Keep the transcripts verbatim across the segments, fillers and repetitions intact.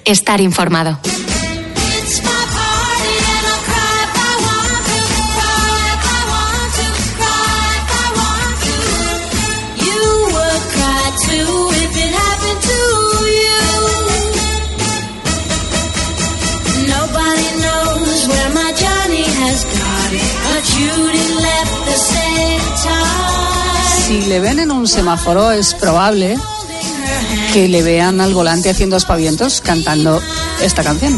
estar informado. Si le ven en un semáforo, es probable que le vean al volante haciendo aspavientos cantando esta canción.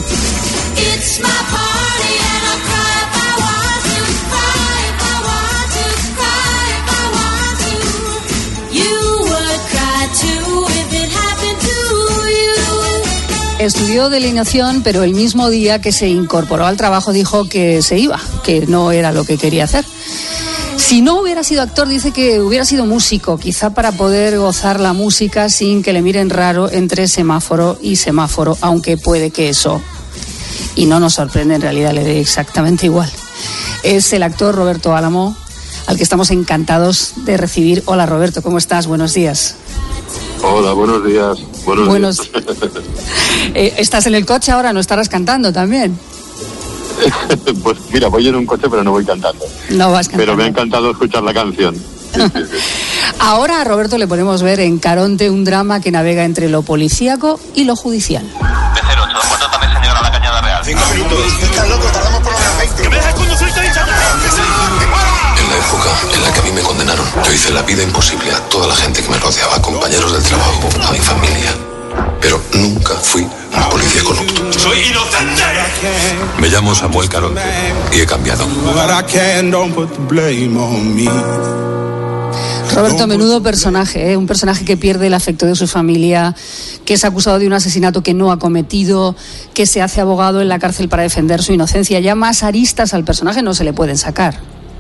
Estudió delineación, pero el mismo día que se incorporó al trabajo dijo que se iba, que no era lo que quería hacer. Si no hubiera sido actor, dice que hubiera sido músico, quizá para poder gozar la música sin que le miren raro entre semáforo y semáforo, aunque puede que eso, y no nos sorprende, en realidad le dé exactamente igual. Es el actor Roberto Álamo, al que estamos encantados de recibir. Hola Roberto, ¿cómo estás? Buenos días. Hola, buenos días. Buenos, buenos... días. eh, ¿Estás en el coche ahora? ¿No estarás cantando también? Pues mira, voy en un coche pero no voy cantando. No vas cantando. Pero me ha encantado escuchar la canción. Sí, sí, sí. Ahora a Roberto le podemos ver en Caronte, un drama que navega entre lo policíaco y lo judicial. De cero ocho, contrátame señora la Cañada Real. Cinco minutos. ¿Estás loco? Tardamos por lo menos veinte. ¡Que me dejes conducir, te he dicho! En la época en la que a mí me condenaron, yo hice la vida imposible a toda la gente que me rodeaba, compañeros del trabajo, a mi familia. Pero nunca fui un policía corrupto. ¡Soy inocente! Me llamo Samuel Caronte y he cambiado. Roberto, menudo personaje, ¿eh? Un personaje que pierde el afecto de su familia, que es acusado de un asesinato que no ha cometido, que se hace abogado en la cárcel para defender su inocencia. Ya más aristas al personaje no se le pueden sacar.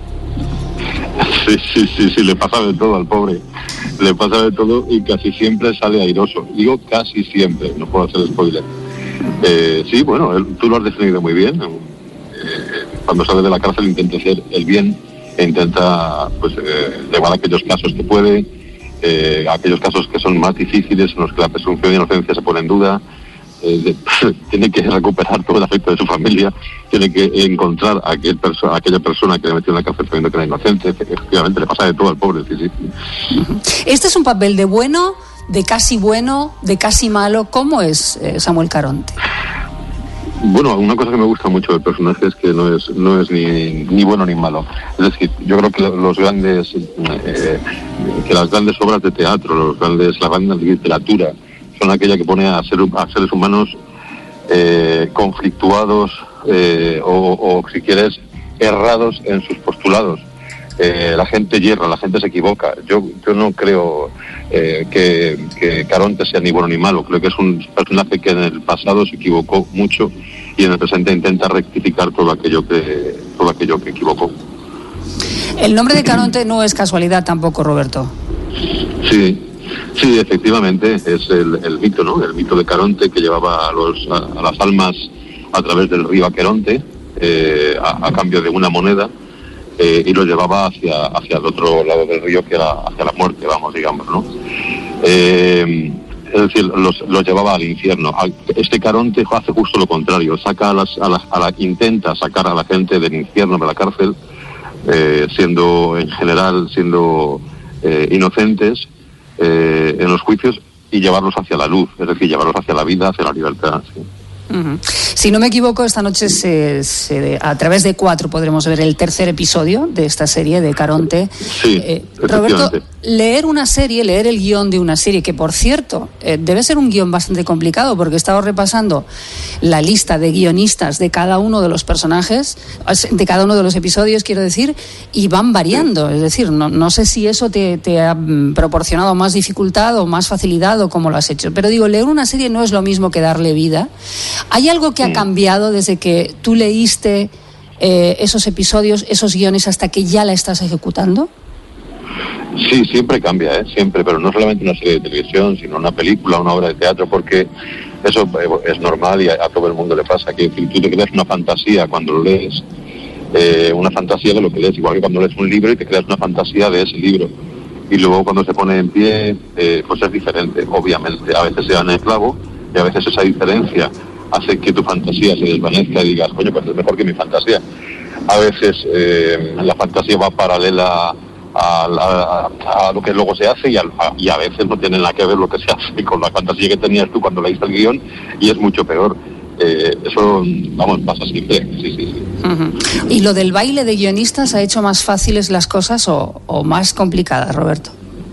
Sí, sí, sí, sí, le pasa de todo al pobre. Le pasa de todo y casi siempre sale airoso. Digo casi siempre, no puedo hacer spoiler. Eh, sí, bueno, él, tú lo has definido muy bien. Eh, cuando sale de la cárcel intenta hacer el bien e intenta pues eh, llevar aquellos casos que puede, eh, aquellos casos que son más difíciles, en los que la presunción de inocencia se pone en duda. Eh, de, tiene que recuperar todo el afecto de su familia, tiene que encontrar a aquel perso- a aquella persona que le metió en la cárcel sabiendo que era inocente. Efectivamente, le pasa de todo al pobre. Sí, sí. Este es un papel de bueno, de casi bueno, de casi malo. ¿Cómo es eh, Samuel Caronte? Bueno, una cosa que me gusta mucho del personaje es que no es no es ni, ni bueno ni malo. Es decir, yo creo que los grandes eh, que las grandes obras de teatro, los grandes la gran literatura son aquellas que pone a, ser, a seres humanos eh, conflictuados eh, o, o, si quieres, errados en sus postulados. Eh, la gente yerra, la gente se equivoca. Yo yo no creo eh, que, que Caronte sea ni bueno ni malo. Creo que es un personaje que en el pasado se equivocó mucho y en el presente intenta rectificar todo aquello que todo aquello que equivocó. El nombre de Caronte no es casualidad tampoco, Roberto. Sí. Sí, efectivamente, es el, el mito, ¿no? El mito de Caronte que llevaba a, los, a, a las almas a través del río Aqueronte eh, a, a cambio de una moneda eh, y lo llevaba hacia, hacia el otro lado del río, que era hacia la muerte, vamos, digamos, ¿no? Eh, es decir, los, los llevaba al infierno. Este Caronte hace justo lo contrario, saca a las, a la, a la, intenta sacar a la gente del infierno, de la cárcel, eh, siendo en general, siendo eh, inocentes, Eh, en los juicios y llevarlos hacia la luz, es decir, llevarlos hacia la vida, hacia la libertad. Sí. Uh-huh. Si no me equivoco, esta noche se, se, a través de Cuatro podremos ver el tercer episodio de esta serie de Caronte. Sí, eh, Roberto, leer una serie, leer el guión de una serie, que por cierto, eh, debe ser un guión bastante complicado, porque he estado repasando la lista de guionistas de cada uno de los personajes, de cada uno de los episodios, quiero decir, y van variando. Es decir, no, no sé si eso te, te ha proporcionado más dificultad o más facilidad o cómo lo has hecho. Pero digo, leer una serie no es lo mismo que darle vida. ¿Hay algo que ha cambiado desde que tú leíste eh, esos episodios, esos guiones, hasta que ya la estás ejecutando? Sí, siempre cambia, ¿eh? Siempre, pero no solamente una serie de televisión, sino una película, una obra de teatro, porque eso es normal y a, a todo el mundo le pasa, que si tú te creas una fantasía cuando lo lees, eh, una fantasía de lo que lees, igual que cuando lees un libro y te creas una fantasía de ese libro, y luego cuando se pone en pie, eh, pues es diferente, obviamente, a veces se dan el clavo, y a veces esa diferencia hace que tu fantasía se desvanezca y digas, coño, pues es mejor que mi fantasía. A veces eh, la fantasía va paralela a, a, a lo que luego se hace y a, a, y a veces no tiene nada que ver lo que se hace con la fantasía que tenías tú cuando leíste el guión, y es mucho peor. Eh, eso, vamos, pasa siempre. Sí, sí, sí. Uh-huh. ¿Y lo del baile de guionistas ha hecho más fáciles las cosas o, o más complicadas, Roberto?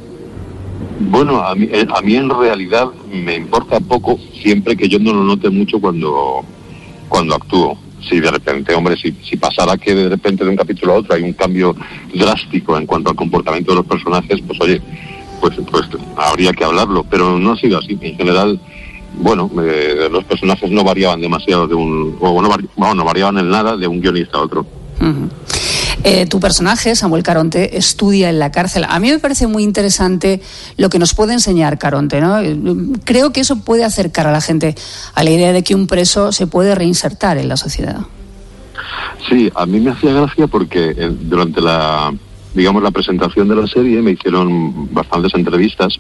Bueno, a mí, a mí en realidad me importa poco, siempre que yo no lo note mucho cuando, cuando actúo. Si de repente, hombre, si, si pasara que de repente de un capítulo a otro hay un cambio drástico en cuanto al comportamiento de los personajes, pues oye, pues, pues habría que hablarlo, pero no ha sido así. En general, bueno, eh, los personajes no variaban demasiado de un, o no, vari, bueno, no variaban en nada de un guionista a otro. Uh-huh. Eh, tu personaje, Samuel Caronte, estudia en la cárcel. A mí me parece muy interesante lo que nos puede enseñar Caronte, ¿no? Creo que eso puede acercar a la gente a la idea de que un preso se puede reinsertar en la sociedad. Sí, a mí me hacía gracia porque eh, durante la, digamos, la presentación de la serie me hicieron bastantes entrevistas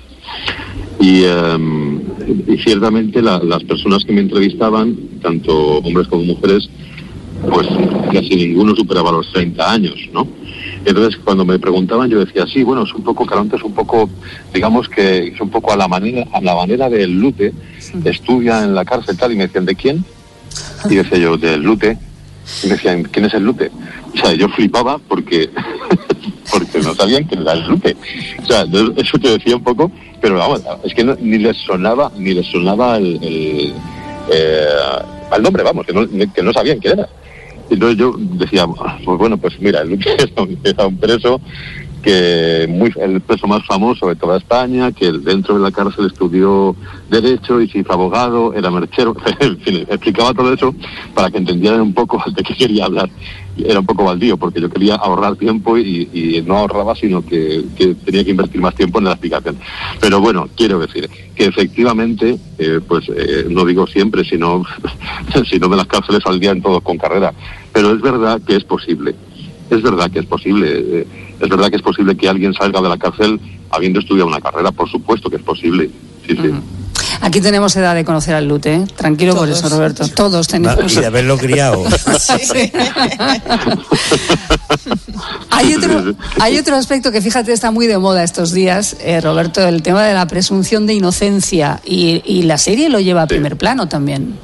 y, eh, y ciertamente la, las personas que me entrevistaban, tanto hombres como mujeres, pues casi ninguno superaba los treinta años, ¿no? Entonces, cuando me preguntaban, yo decía, sí, bueno, es un poco, Caronte es un poco, digamos que es un poco a la manera, a la manera del Lute, sí. Estudia en la cárcel tal, y me decían, ¿de quién? Y decía yo, del Lute. Y me decían, ¿quién es el Lute? O sea, yo flipaba porque porque no sabían quién era el Lute. O sea, eso te decía un poco, pero vamos, es que no, ni les sonaba, ni les sonaba el, el, eh, el nombre, vamos, que no, que no sabían quién era. Entonces yo decía, pues bueno, pues mira, el Lute era un preso que muy el preso más famoso de toda España, que dentro de la cárcel estudió Derecho y se hizo abogado, era merchero, en fin, explicaba todo eso para que entendieran un poco de qué quería hablar. Era un poco baldío, porque yo quería ahorrar tiempo y, y no ahorraba, sino que, que tenía que invertir más tiempo en la explicación. Pero bueno, quiero decir que efectivamente, eh, pues eh, no digo siempre, sino, sino de las cárceles saldrían todos con carrera, pero es verdad que es posible. Es verdad que es posible, eh, es verdad que es posible que alguien salga de la cárcel habiendo estudiado una carrera, por supuesto que es posible, sí, sí. Uh-huh. Aquí tenemos edad de conocer al Lute, ¿eh? Tranquilo por eso, Roberto, todos tenemos. Y de haberlo criado. Sí. hay, otro, hay otro aspecto que, fíjate, está muy de moda estos días, eh, Roberto, el tema de la presunción de inocencia, y, y la serie lo lleva a sí. primer plano también.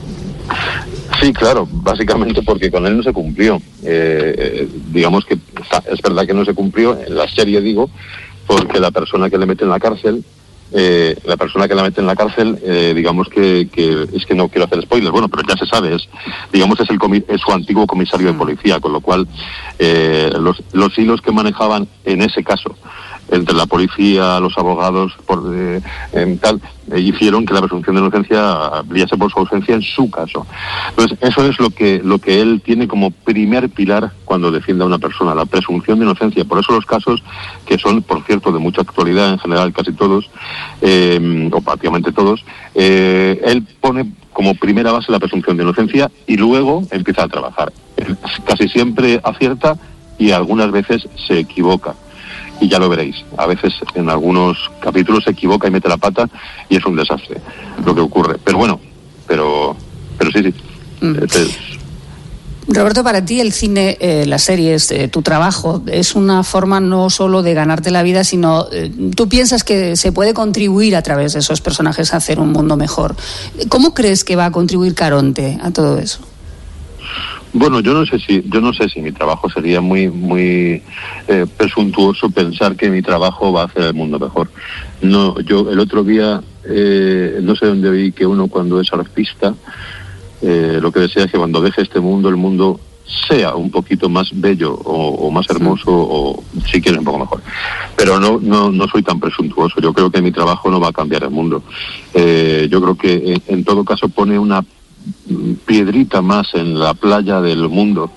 Sí, claro, básicamente porque con él no se cumplió. Eh, eh, digamos que es verdad que no se cumplió, en la serie digo, porque la persona que le mete en la cárcel, eh, la persona que la mete en la cárcel, eh, digamos que, que, es que no quiero hacer spoilers, bueno, pero ya se sabe, es, digamos es, el comi- es su antiguo comisario de policía, con lo cual eh, los, los hilos que manejaban en ese caso, entre la policía, los abogados, por eh, eh, tal, eh, hicieron que la presunción de inocencia brillase por su ausencia en su caso. Entonces, eso es lo que lo que él tiene como primer pilar cuando defiende a una persona, la presunción de inocencia. Por eso los casos, que son, por cierto, de mucha actualidad, en general casi todos, eh, o prácticamente todos, eh, él pone como primera base la presunción de inocencia y luego empieza a trabajar. Él casi siempre acierta y algunas veces se equivoca. Y ya lo veréis, a veces en algunos capítulos se equivoca y mete la pata y es un desastre lo que ocurre. Pero bueno, pero pero sí, sí. Mm. Este es... Roberto, para ti el cine, eh, las series, eh, tu trabajo, es una forma no solo de ganarte la vida, sino eh, tú piensas que se puede contribuir a través de esos personajes a hacer un mundo mejor. ¿Cómo crees que va a contribuir Caronte a todo eso? Bueno, yo no sé si yo no sé si mi trabajo sería muy muy eh, presuntuoso pensar que mi trabajo va a hacer el mundo mejor. No, yo el otro día eh, no sé dónde vi que uno cuando es artista eh, lo que desea es que cuando deje este mundo el mundo sea un poquito más bello o, o más hermoso sí. o si quieres un poco mejor. Pero no no no soy tan presuntuoso. Yo creo que mi trabajo no va a cambiar el mundo. Eh, yo creo que en, en todo caso pone una piedrita más en la playa del mundo,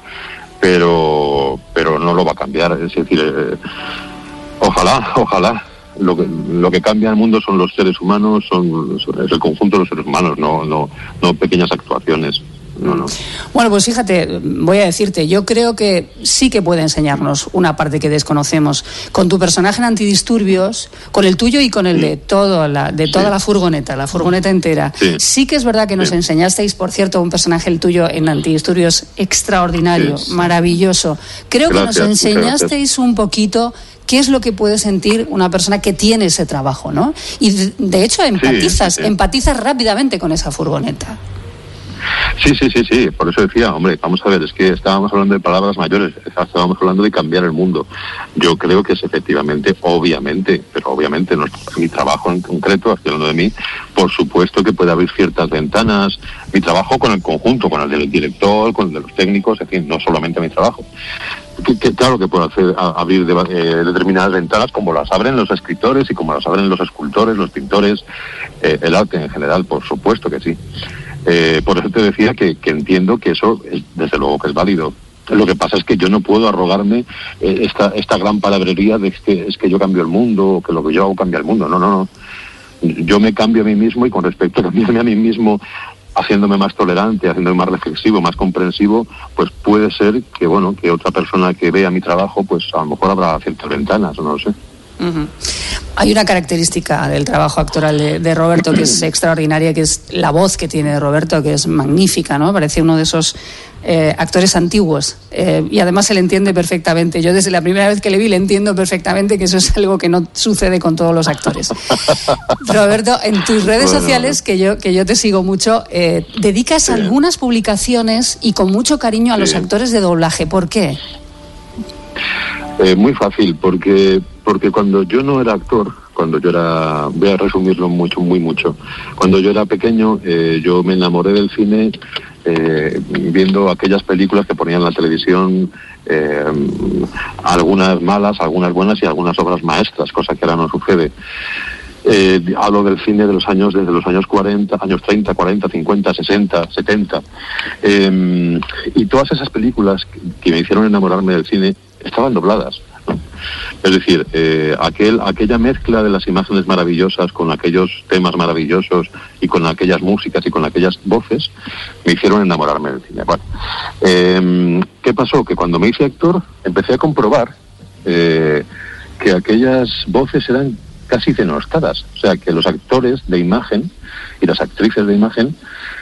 pero pero no lo va a cambiar. Es decir, eh, ojalá, ojalá. Lo que, lo que cambia el mundo son los seres humanos, son es el conjunto de los seres humanos, no no no pequeñas actuaciones. no, no. Bueno, pues fíjate, voy a decirte, yo creo que sí que puede enseñarnos una parte que desconocemos. Con tu personaje en Antidisturbios, con el tuyo y con el de todo la, de toda sí. la furgoneta, la furgoneta entera. Sí, sí que es verdad que nos sí. enseñasteis, por cierto, un personaje el tuyo en Antidisturbios extraordinario, sí. maravilloso. Creo gracias, que nos enseñasteis gracias. un poquito qué es lo que puede sentir una persona que tiene ese trabajo, ¿no? Y de, de hecho empatizas, sí, sí. empatizas rápidamente con esa furgoneta. Sí, sí, sí, sí, por eso decía, hombre, vamos a ver, es que estábamos hablando de palabras mayores, estábamos hablando de cambiar el mundo. Yo creo que es efectivamente, obviamente, pero obviamente no, mi trabajo en concreto, estoy hablando de mí, por supuesto que puede abrir ciertas ventanas, mi trabajo con el conjunto, con el del director, con el de los técnicos, en fin, no solamente mi trabajo. Que, que, claro que puede hacer, a, abrir de, eh, determinadas ventanas como las abren los escritores y como las abren los escultores, los pintores, eh, el arte en general, por supuesto que sí. Eh, por eso te decía que, que entiendo que eso es, desde luego que es válido. Lo que pasa es que yo no puedo arrogarme eh, esta esta gran palabrería de que es que yo cambio el mundo o que lo que yo hago cambia el mundo. No, no, no. Yo me cambio a mí mismo y con respecto a cambiarme a mí mismo, haciéndome más tolerante, haciéndome más reflexivo, más comprensivo, pues puede ser que, bueno, que otra persona que vea mi trabajo, pues a lo mejor habrá ciertas ventanas, no lo sé. Uh-huh. Hay una característica del trabajo actoral de, de Roberto que es extraordinaria, que es la voz que tiene Roberto, que es magnífica, ¿no? Parece uno de esos eh, actores antiguos eh, y además se le entiende perfectamente. Yo desde la primera vez que le vi le entiendo perfectamente, que eso es algo que no sucede con todos los actores. Roberto, en tus redes bueno, sociales, que yo, que yo te sigo mucho, eh, dedicas sí. algunas publicaciones y con mucho cariño a sí. los actores de doblaje. ¿Por qué? Eh, muy fácil, porque porque cuando yo no era actor, cuando yo era, voy a resumirlo mucho, muy mucho, cuando yo era pequeño, eh, yo me enamoré del cine eh, viendo aquellas películas que ponían en la televisión, eh, algunas malas, algunas buenas y algunas obras maestras, cosa que ahora no sucede. Eh, hablo del cine de los años, desde los años cuarenta, años treinta, cuarenta, cincuenta, sesenta, setenta. Eh, y todas esas películas que, que me hicieron enamorarme del cine estaban dobladas, ¿no? Es decir, eh, aquel, aquella mezcla de las imágenes maravillosas con aquellos temas maravillosos y con aquellas músicas y con aquellas voces me hicieron enamorarme del cine. Bueno, eh, ¿qué pasó? Que cuando me hice actor empecé a comprobar eh, que aquellas voces eran casi denostadas, o sea, que los actores de imagen y las actrices de imagen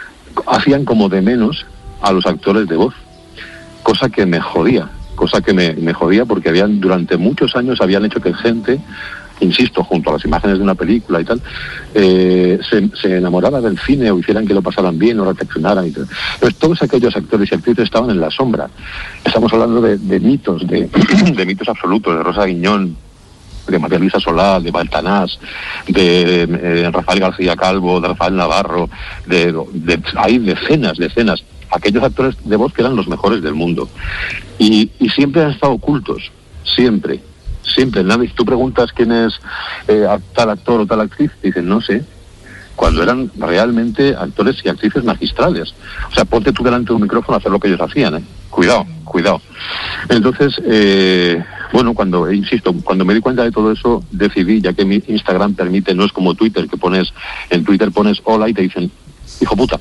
hacían como de menos a los actores de voz, cosa que me jodía, cosa que me, me jodía porque habían durante muchos años habían hecho que gente, insisto, junto a las imágenes de una película y tal, eh, se, se enamorara del cine o hicieran que lo pasaran bien o reflexionaran y tal. Entonces todos aquellos actores y actrices estaban en la sombra. Estamos hablando de, de mitos, de, de mitos absolutos, de Rosa Guiñón, de María Luisa Solá, de Baltanás, de eh, Rafael García Calvo, de Rafael Navarro, de, de, hay decenas, decenas, aquellos actores de voz que eran los mejores del mundo. Y, y siempre han estado ocultos, siempre, siempre. Nadie, tú preguntas quién es eh, tal actor o tal actriz, y dicen, no sé, cuando eran realmente actores y actrices magistrales. O sea, ponte tú delante de un micrófono a hacer lo que ellos hacían, ¿eh? Cuidado, cuidado. Entonces, eh, bueno, cuando, insisto, cuando me di cuenta de todo eso, decidí, ya que mi Instagram permite, no es como Twitter, que pones, en Twitter pones hola y te dicen, hijo puta.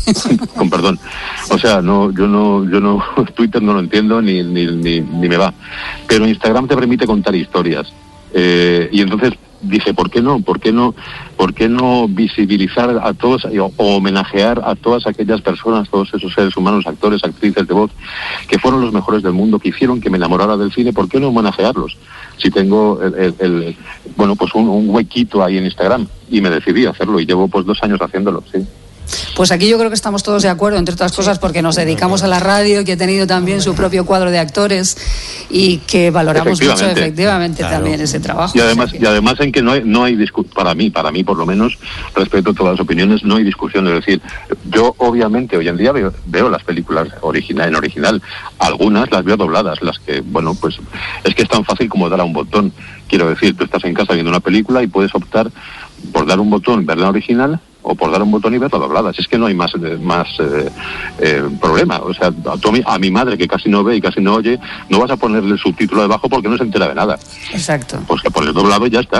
Con perdón. O sea, no, yo no, yo no, Twitter no lo entiendo ni, ni, ni, ni me va. Pero Instagram te permite contar historias. Eh, y entonces dije, ¿por qué no? ¿Por qué no? ¿Por qué no visibilizar a todos o, o homenajear a todas aquellas personas, todos esos seres humanos, actores, actrices de voz, que fueron los mejores del mundo, que hicieron que me enamorara del cine? ¿Por qué no homenajearlos? Si tengo el, el, el bueno, pues un, un huequito ahí en Instagram, y me decidí a hacerlo y llevo pues dos años haciéndolo, sí. Pues aquí yo creo que estamos todos de acuerdo, entre otras cosas porque nos dedicamos a la radio, que ha tenido también su propio cuadro de actores y que valoramos mucho efectivamente claro. también ese trabajo. Y además, o sea que... y además en que no hay, no hay discu- para mí, para mí por lo menos, respeto a todas las opiniones, no hay discusión. Es decir, yo obviamente hoy en día veo, veo las películas original, en original, algunas las veo dobladas, las que, bueno, pues es que es tan fácil como dar a un botón. Quiero decir, tú estás en casa viendo una película y puedes optar por dar un botón, verla original, o por dar un botón y verla doblada. Si es que no hay más más eh, eh, problema. O sea, a, tu, a mi madre, que casi no ve y casi no oye, no vas a ponerle el subtítulo debajo porque no se entera de nada. Exacto. Pues que pones doblado y ya está.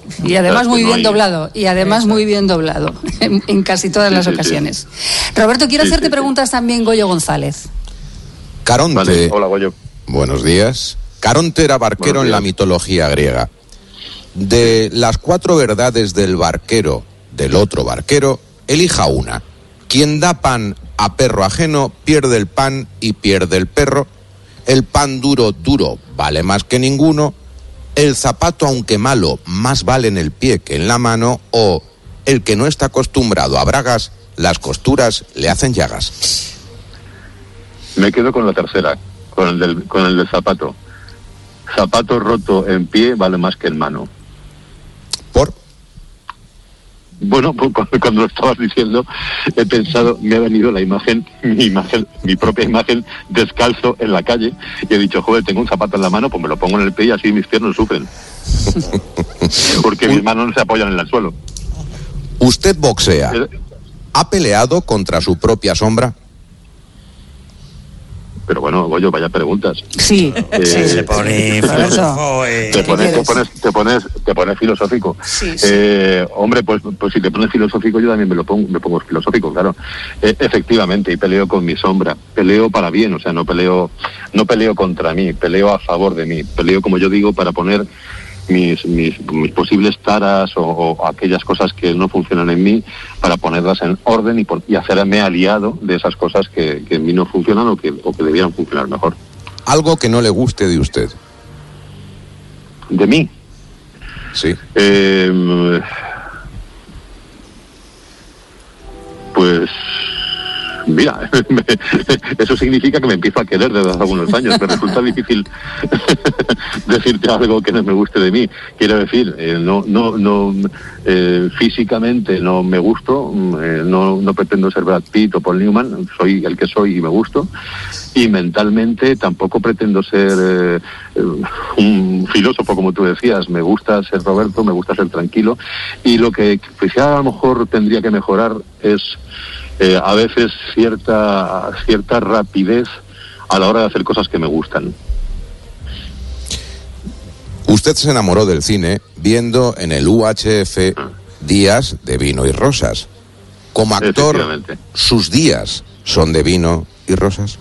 Y además muy bien hay... doblado, y además Eso. muy bien doblado, en, en casi todas sí, las sí, ocasiones. Sí. Roberto, quiero sí, hacerte sí, preguntas sí. también, Goyo González. Caronte. Vale. Hola, Goyo. Buenos días. Caronte era barquero en la mitología griega. De las cuatro verdades del barquero, del otro barquero, elija una. Quien da pan a perro ajeno, pierde el pan y pierde el perro. El pan duro, duro, vale más que ninguno. El zapato, aunque malo, más vale en el pie que en la mano. O el que no está acostumbrado a bragas, las costuras le hacen llagas. Me quedo con la tercera, con el del, con el del zapato. Zapato roto en pie vale más que en mano. ¿Por? Bueno, pues cuando lo estabas diciendo, he pensado, me ha venido la imagen, mi imagen, mi propia imagen, descalzo en la calle, y he dicho, joder, tengo un zapato en la mano, pues me lo pongo en el pie y así mis piernas sufren. Porque mis manos no se apoyan en el suelo. ¿Usted boxea? ¿Ha peleado contra su propia sombra? Pero bueno, Goyo, vaya preguntas. Sí, eh, sí. Se pone filósofo, eh. te, pones, te, pones, te, pones, te pones filosófico. Sí, sí. Eh, hombre, pues, pues si te pones filosófico, yo también me lo pongo, me pongo filosófico, claro. Eh, efectivamente, y peleo con mi sombra. Peleo para bien, o sea, no peleo, no peleo contra mí, peleo a favor de mí. Peleo, como yo digo, para poner mis, mis, mis posibles taras o, o aquellas cosas que no funcionan en mí, para ponerlas en orden y, por, y hacerme aliado de esas cosas que, que en mí no funcionan o que, o que debieran funcionar mejor. ¿Algo que no le guste de usted? ¿De mí? Sí. Eh, pues... Mira, eso significa que me empiezo a querer desde hace algunos años. Me resulta difícil decirte algo que no me guste de mí. Quiero decir, eh, no, no, no, eh, físicamente no me gusto, eh, no, no pretendo ser Brad Pitt o Paul Newman, soy el que soy y me gusto. Y mentalmente tampoco pretendo ser eh, un filósofo, como tú decías. Me gusta ser Roberto, me gusta ser tranquilo. Y lo que quizá a lo mejor tendría que mejorar es Eh, a veces cierta cierta rapidez a la hora de hacer cosas que me gustan. Usted se enamoró del cine viendo en el U H F Días de Vino y Rosas. Como actor, ¿sus días son de vino y rosas?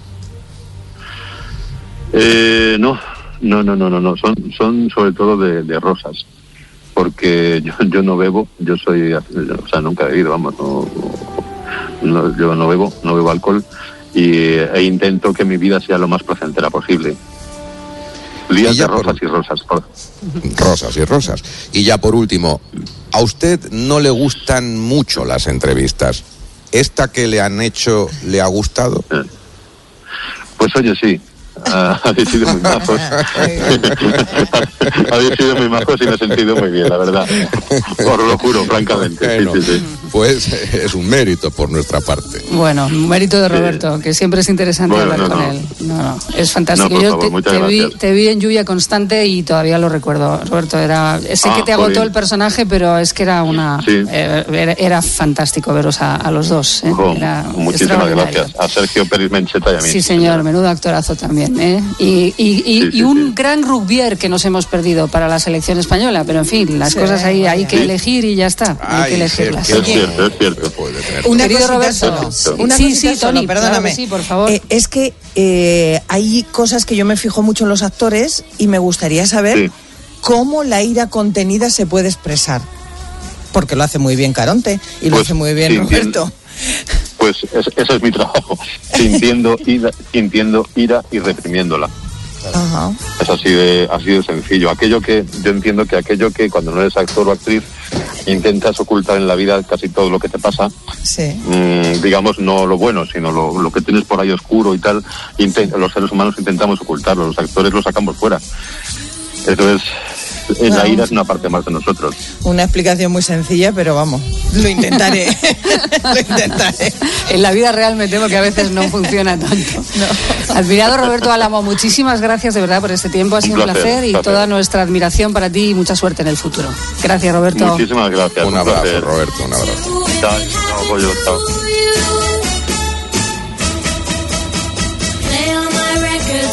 Eh, no, no, no, no, no, no. Son, son sobre todo de, de rosas. Porque yo, yo no bebo, yo soy, o sea, nunca he bebido, vamos, no... No, yo no bebo, no bebo alcohol y, e intento que mi vida sea lo más placentera posible. Días de rosas por... y rosas. Por... Rosas y rosas. Y ya por último, ¿a usted no le gustan mucho las entrevistas? ¿Esta que le han hecho le ha gustado? Eh. Pues oye, sí. Uh, habéis sido muy majos. Habéis sido muy majos y me he sentido muy bien, la verdad. Os lo juro, francamente. Bueno, sí, sí, sí. Pues es un mérito por nuestra parte. Bueno, un mérito de Roberto, que siempre es interesante bueno, hablar no, con no. él. No, no, es fantástico. No, Yo favor, te, te, vi, te vi en Lluvia Constante y todavía lo recuerdo, Roberto. Era, sé ah, que te agotó joder. el personaje, pero es que era una sí. eh, era, era fantástico veros a, a los dos. ¿eh? Oh, era muchísimas gracias. A Sergio Pérez Mencheta y a mí. Sí, señor, menudo actorazo también. ¿eh? Y, y, y, sí, sí, y un sí. gran rugbier que nos hemos perdido para la selección española, pero en fin, las sí, cosas ahí hay que sí. elegir y ya está. Hay Ay, que elegirlas. Es cierto, es cierto. Una Querido Roberto, solo. Una sí, sí, solo, Tony, perdóname. Claro sí, por favor. Eh, es que eh, hay cosas que yo me fijo mucho en los actores y me gustaría saber sí. cómo la ira contenida se puede expresar. Porque lo hace muy bien Caronte y lo pues, hace muy bien sí, Roberto. Pues es, ese es mi trabajo, sintiendo ira, sintiendo ira y reprimiéndola. Ajá. Es así de, así de sencillo. Aquello que, yo entiendo que aquello que cuando no eres actor o actriz intentas ocultar en la vida casi todo lo que te pasa, sí. mmm, digamos no lo bueno, sino lo, lo que tienes por ahí oscuro y tal, intent, los seres humanos intentamos ocultarlo, los actores lo sacamos fuera. Entonces, bueno, la ira es una parte más de nosotros. Una explicación muy sencilla, pero vamos, lo intentaré. lo intentaré. En la vida real me temo que a veces no funciona tanto. No. Admirado Roberto Álamo, muchísimas gracias de verdad por este tiempo. Ha sido un placer, un placer y placer. Toda nuestra admiración para ti y mucha suerte en el futuro. Gracias, Roberto. Muchísimas gracias. Un, un abrazo, placer. Roberto, un abrazo. Chao, chao, pollo, chao. Play all my records, keep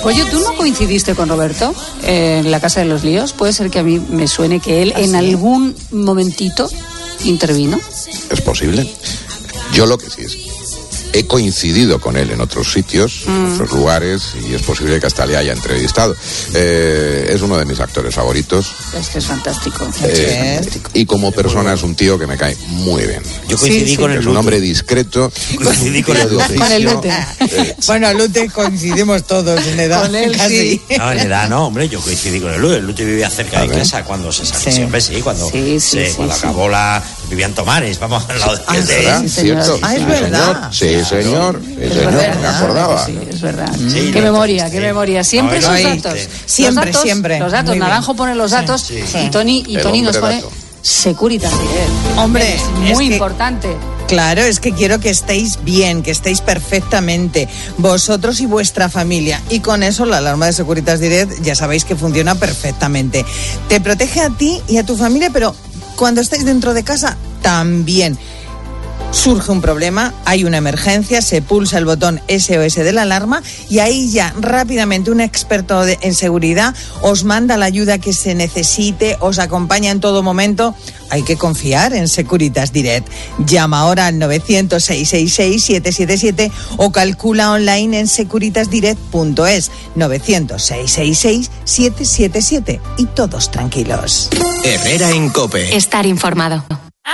Oye, ¿tú no coincidiste con Roberto en la Casa de los Líos? Puede ser que a mí me suene que él en algún momentito intervino. Es posible. Yo lo que sí es, he coincidido con él en otros sitios, mm. en otros lugares, y es posible que hasta le haya entrevistado. Eh, es uno de mis actores favoritos. Es que es fantástico. Eh, es fantástico. Y como persona es un tío que me cae muy bien. Yo coincidí sí, sí. con el Es un hombre discreto. Coincidí con el Lute. Con el Lute. Eh, bueno, Lute coincidimos todos en edad. Con él casi. sí. No, en edad no, hombre, yo coincidí con el Lute. El Lute vivía cerca de casa cuando se salió. Sí. Siempre sí, cuando, sí, sí, se, sí, cuando sí. acabó la... Vivían Tomares, vamos al lado de... Ah, ¿verdad? Sí, ¿Cierto? Ah, es verdad. Sí, señor. Sí, Es señor. verdad. Me acordaba. Sí, es verdad. Sí, qué no, memoria, sí. qué memoria. Siempre No, esos no, datos. sí. Siempre, los datos, siempre. Los datos. Muy bien. Naranjo pone los datos Sí, y sí. Tony, y El Tony nos hombre pone dato. Securitas Direct. Hombre, es es muy que- importante. Claro, es que quiero que estéis bien, que estéis perfectamente, vosotros y vuestra familia. Y con eso la alarma de Securitas Direct ya sabéis que funciona perfectamente. Te protege a ti y a tu familia, pero cuando estáis dentro de casa también. Surge un problema, hay una emergencia, se pulsa el botón S O S de la alarma y ahí ya rápidamente un experto de- en seguridad os manda la ayuda que se necesite, os acompaña en todo momento. Hay que confiar en Securitas Direct. Llama ahora al novecientos, seiscientos sesenta y seis, setecientos setenta y siete o calcula online en securitas direct punto es. novecientos, seiscientos sesenta y seis, setecientos setenta y siete y todos tranquilos. Herrera en COPE. Estar informado.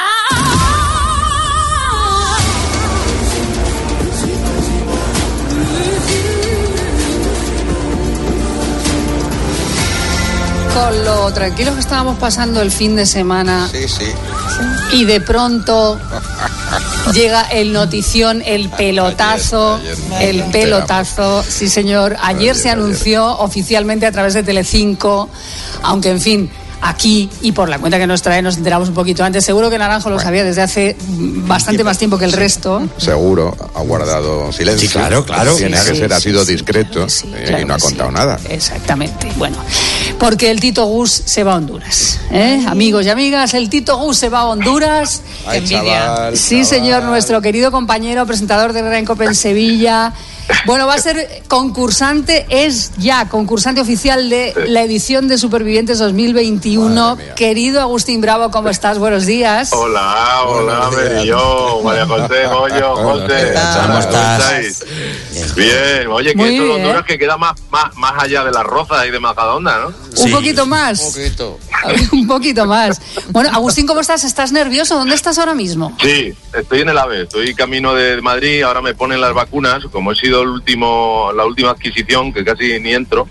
Con lo tranquilos que estábamos pasando el fin de semana Sí, sí. y de pronto llega el notición, el pelotazo, Ayer, ayer, el ayer. pelotazo, sí señor. Ayer Ayer, se ayer. anunció oficialmente a través de Telecinco, aunque en fin, aquí y por la cuenta que nos trae nos enteramos un poquito antes. Seguro que Naranjo lo Bueno. sabía desde hace bastante más tiempo que el resto. Seguro, ha guardado silencio. Sí, claro, claro. Tiene Sí, que sí, ser, ha sí, sido sí, discreto claro que sí, eh, claro y no ha que contado sí. nada. Exactamente. Bueno, porque el Tito Gus se va a Honduras. ¿eh? Amigos y amigas, el Tito Gus se va a Honduras. Ay, chaval, Sí, chaval. señor, nuestro querido compañero, presentador de Herrera en Cope en Sevilla. Bueno, va a ser concursante, es ya concursante oficial de la edición de Supervivientes dos mil veintiuno. Madre mía. Querido Agustín Bravo, ¿cómo estás? Buenos días. Hola, hola, Buenos días. me yo, María José, Goyo, José. ¿Cómo estás? estáis? Bien, oye, que Muy esto de bien. Honduras que queda más, más, más allá de las Rozas y de Majadahonda, ¿no? Un Sí. poquito más. Un poquito. Un poquito más. Bueno, Agustín, ¿cómo estás? ¿Estás nervioso? ¿Dónde estás ahora mismo? Sí, estoy en el AVE, estoy camino de Madrid, ahora me ponen las vacunas, como he sido el último, la última adquisición, que casi ni entro,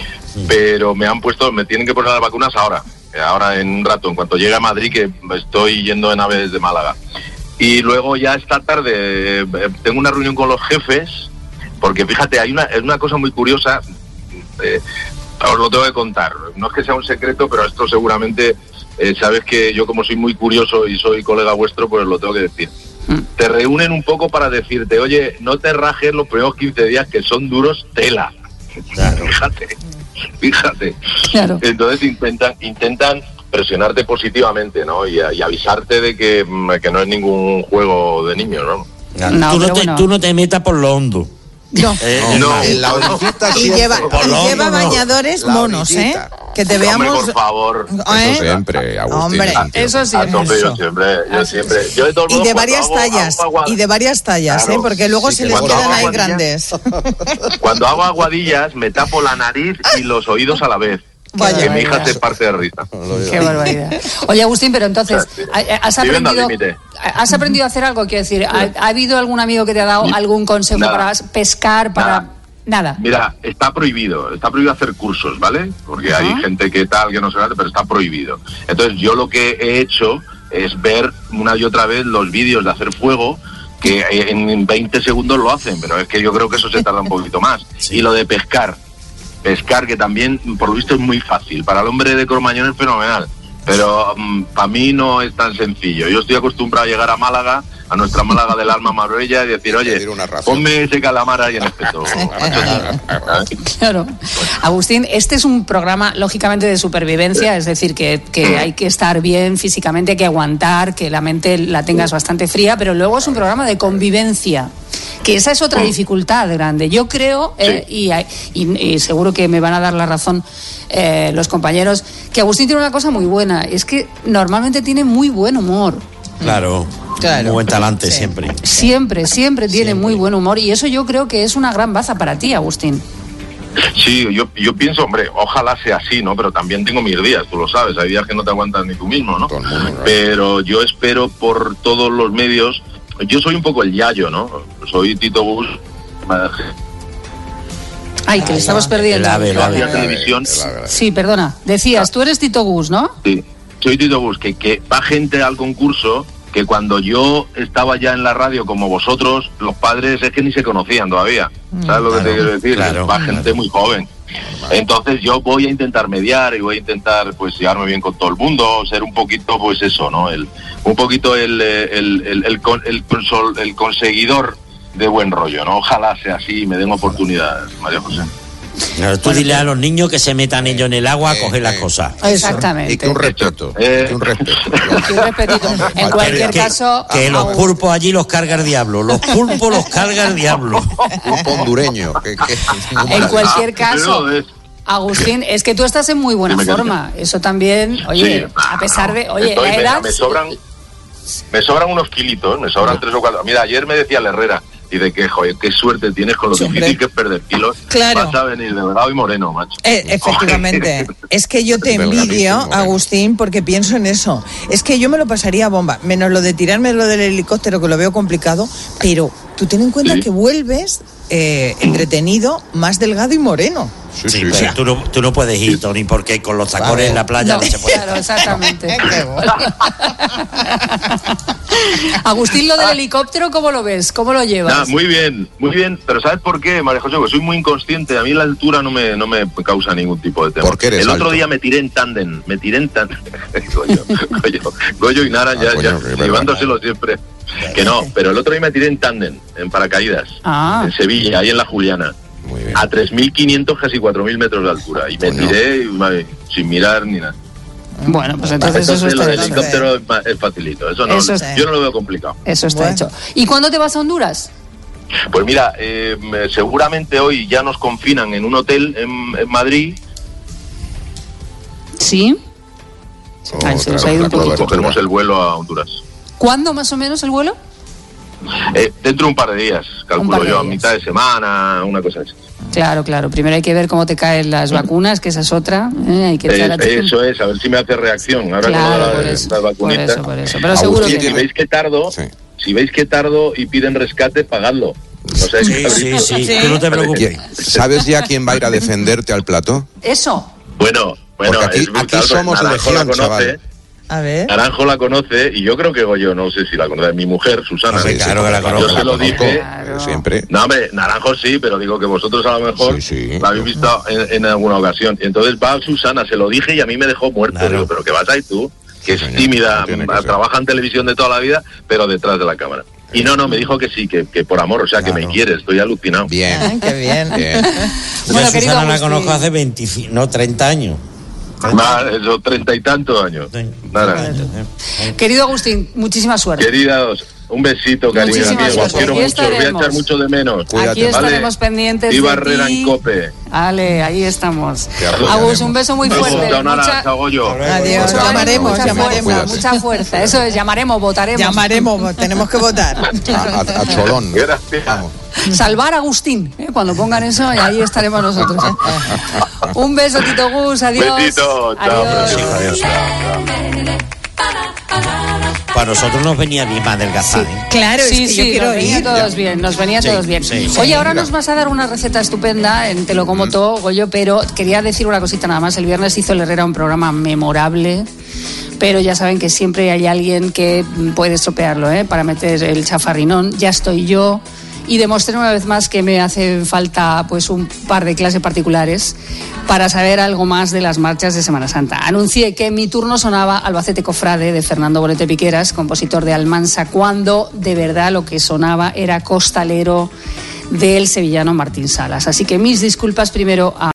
pero me han puesto, me tienen que poner las vacunas ahora, ahora en un rato, en cuanto llegue a Madrid, que estoy yendo en AVE desde Málaga. Y luego ya esta tarde eh, tengo una reunión con los jefes, porque fíjate, hay una, es una cosa muy curiosa, eh, os lo tengo que contar, no es que sea un secreto, pero esto seguramente, eh, sabes que yo como soy muy curioso y soy colega vuestro, pues lo tengo que decir. Te reúnen un poco para decirte, oye, no te rajes los primeros quince días que son duros, tela. Claro. Fíjate, fíjate. Claro. Entonces intentan, intentan presionarte positivamente, ¿no? Y, y avisarte de que, mm, que no es ningún juego de niños, ¿no? No, tú, no pero te, bueno. tú no te metas por lo hondo. No. Eh, No. En la orillita Y siempre. lleva, por y lo lleva hondo, no. bañadores La monos, ¿eh? orillita. Que te Hombre, veamos... por favor. ¿eh? Eso siempre, Agustín. Hombre, Santiago. eso sí. A tope, yo Eso. siempre, yo Así siempre. es. Yo de todos Y modos, de cuando varias hago- tallas, hago agua- y de varias tallas, Claro. ¿eh? Porque luego Sí, se que les cuando quedan hago ahí aguadillas- grandes. Cuando hago aguadillas, me tapo la nariz y los oídos a la vez. Vaya, que mi hija vaya. se parte de risa. Qué barbaridad. Oye, Agustín, pero entonces, ¿has Viviendo al aprendido, límite. ¿has aprendido a hacer algo? Quiero decir, ¿ha, ha habido algún amigo que te ha dado algún consejo Nada. para pescar, para...? Nada. Nada. Mira, está prohibido, está prohibido hacer cursos, ¿vale? Porque Ajá. hay gente que tal, que no se hace, pero está prohibido. Entonces yo lo que he hecho es ver una y otra vez los vídeos de hacer fuego, que en veinte segundos lo hacen, pero es que yo creo que eso se tarda un poquito más. Sí. Y lo de pescar, pescar que también por lo visto es muy fácil, para el hombre de Cromañón es fenomenal, pero um, para mí no es tan sencillo. Yo estoy acostumbrado a llegar a Málaga, a nuestra Málaga del alma Marbella, y decir, oye, Pedir una ración. ponme ese calamar ahí en espeto. Claro. Agustín, este es un programa, lógicamente, de supervivencia, es decir, que, que hay que estar bien físicamente, hay que aguantar, que la mente la tengas bastante fría, pero luego es un programa de convivencia. Que esa es otra dificultad grande. Yo creo, eh, y, y, y seguro que me van a dar la razón eh, los compañeros, que Agustín tiene una cosa muy buena, es que normalmente tiene muy buen humor. Claro, claro. Muy buen talante, sí. siempre. Siempre, siempre tiene Siempre. muy buen humor, y eso yo creo que es una gran baza para ti, Agustín. Sí, yo, yo pienso, hombre, ojalá sea así, ¿no? Pero también tengo mis días, tú lo sabes, hay días que no te aguantas ni tú mismo, ¿no? Pero yo espero por todos los medios, yo soy un poco el yayo, ¿no? Soy Tito Gus. Ay, que le estamos perdiendo. El ave, el ave, el ave. Televisión. Sí, perdona, decías, tú eres Tito Gus, ¿no? Sí, soy Tito Gus, que, que va gente al concurso que cuando yo estaba ya en la radio como vosotros, los padres es que ni se conocían todavía. ¿Sabes lo que te quiero decir? Claro, Va claro. gente muy joven. Entonces yo voy a intentar mediar y voy a intentar pues llevarme bien con todo el mundo, ser un poquito pues eso, ¿no? El, un poquito el, el, el, el, el, con- el, consol- el conseguidor de buen rollo, ¿no? Ojalá sea así y me den oportunidades, María José. Claro, tú dile a los niños que se metan ellos en el agua a coger las cosas. Exactamente. Y que un respeto. Eh, y que un respeto. Y un respetito. En cualquier que, caso, que los Agus- pulpos allí los carga el diablo. Los pulpos los carga el diablo. Pulpo hondureño. Que, que- en cualquier caso, Pero es- Agustín, es que tú estás en muy buena Dime, forma. Eso también, oye, Sí, a pesar de, oye, estoy- la me- edad. me sobran me sobran unos kilitos, me sobran tres o cuatro. Mira, ayer me decía la Herrera, y de que, joder, qué suerte tienes con lo Sí, difícil hombre. que es perder kilos. Claro. Vas a venir de verdad y moreno, macho. Eh, efectivamente. Es que yo te envidio, Delgadísimo, ¿eh? Agustín, porque pienso en eso. Es que yo me lo pasaría a bomba, menos lo de tirarme lo del helicóptero, que lo veo complicado, pero tú ten en cuenta Sí. que vuelves eh, entretenido, más delgado y moreno. Sí, Sí, sí, pero sí. tú, no, tú no puedes ir, Tony, porque con los tacones Claro. en la playa no, No, se puede. claro, exactamente. Qué bueno. Agustín, lo del helicóptero, ¿cómo lo ves? ¿Cómo lo llevas? Nada, muy bien, muy bien, pero ¿sabes por qué, María José? Porque soy muy inconsciente, a mí la altura no me, no me causa ningún tipo de tema. ¿Por qué eres El otro alto? día me tiré en tándem, me tiré en tándem. Goyo, Goyo, Goyo y Nara Ah, ya, coño, ya qué verdad. llevándoselo siempre. Que no, pero el otro día me tiré en tándem, en paracaídas, Ah. en Sevilla, ahí en la Juliana. Muy bien. A tres mil quinientos, casi cuatro mil metros de altura. Y me Coño. tiré y, madre, sin mirar ni nada. Bueno, pues entonces eso Entonces lo está del hecho. helicóptero es, ma- es facilito. Eso no, Eso es- yo no lo veo complicado. Eso está Bueno. hecho. ¿Y cuándo te vas a Honduras? Pues mira, eh, me- seguramente hoy ya nos confinan en un hotel en, en Madrid. Sí. Ay, se nos ha ido un Otra poquito. cobertura. Cogemos el vuelo a Honduras. ¿Cuándo más o menos el vuelo? Eh, dentro de un par de días, calculo par de yo, a días. mitad de semana, una cosa así. Claro, claro. Primero hay que ver cómo te caen las vacunas, que esa es otra. ¿eh? Hay que echar Eh, atención. eso es, a ver si me hace reacción. Ahora Claro, con por la- eso, las por vacunitas. eso, por eso. Pero Agustín seguro Si que veis que tardo, Sí. si veis que tardo y piden rescate, pagadlo. No sé, Sí, sí, sí, tú no te preocupes. ¿Sabes ya quién va a ir a defenderte al plató? eso. Bueno, bueno, Porque aquí- es brutal, aquí porque somos Naranjo legión, la conoce, chaval. A ver. Naranjo la conoce y yo creo que Goyo, no sé si la conoce, mi mujer, Susana. Sí, claro que la Yo conozco. se lo conozco, dije. Claro. siempre. No, hombre, Naranjo sí, pero digo que vosotros a lo mejor Sí, sí. la habéis visto en, en alguna ocasión. Y entonces va Susana, se lo dije y a mí me dejó muerto. Claro. Digo, pero ¿qué vas ahí tú? Que es señor, tímida, no tiene que m- ser. trabaja en televisión de toda la vida, pero detrás de la cámara. Y no, no, me dijo que sí, que, que por amor, o sea, que me Claro. quiere, estoy alucinado. Bien. Ay, qué bien. Bien. Yo Bueno, a querido Susana la Agustín. conozco hace veinte, no, treinta años. Más, eso, treinta y tantos años. Sí. Nada. Querido Agustín, muchísima suerte. Queridos, un besito, cariño. Muchísimas Amigos, os gracias. quiero Aquí mucho, os voy a estaremos. echar mucho de menos. Cuídate. Aquí estaremos Vale. pendientes Viva de Herrera ti. en COPE. Vale, ahí estamos. Te apoyaremos. Agus, un beso muy Me fuerte. gusta, Nara, Mucha- chao, Goyo. Adiós. mucho ánimo, Llamaremos, mucha llamaremos. fuerza, Cuídate. mucha fuerza. Eso es, llamaremos, votaremos. Llamaremos, tenemos que votar. A, a- a Cholón. Gracias. Vamos. Salvar a Agustín, ¿eh? Cuando pongan eso, y ahí estaremos nosotros. Un beso, Tito Gus, adiós. Besito, chao, Adiós. precioso. Adiós. Para nosotros nos venía bien más adelgazar, ¿eh? Claro, Sí, es que sí, yo quiero nos venía ir. todos bien, nos venía Sí, todos bien. sí, sí. Oye, ahora Mira. nos vas a dar una receta estupenda en Te lo como todo, Goyo, pero quería decir una cosita nada más. El viernes hizo el Herrera un programa memorable, pero ya saben que siempre hay alguien que puede estropearlo, ¿eh? Para meter el chafarrinón. Ya estoy yo. Y demostré una vez más que me hace falta pues un par de clases particulares para saber algo más de las marchas de Semana Santa. Anuncié que en mi turno sonaba Albacete Cofrade de Fernando Bolete Piqueras, compositor de Almansa, cuando de verdad lo que sonaba era Costalero del sevillano Martín Salas. Así que mis disculpas primero a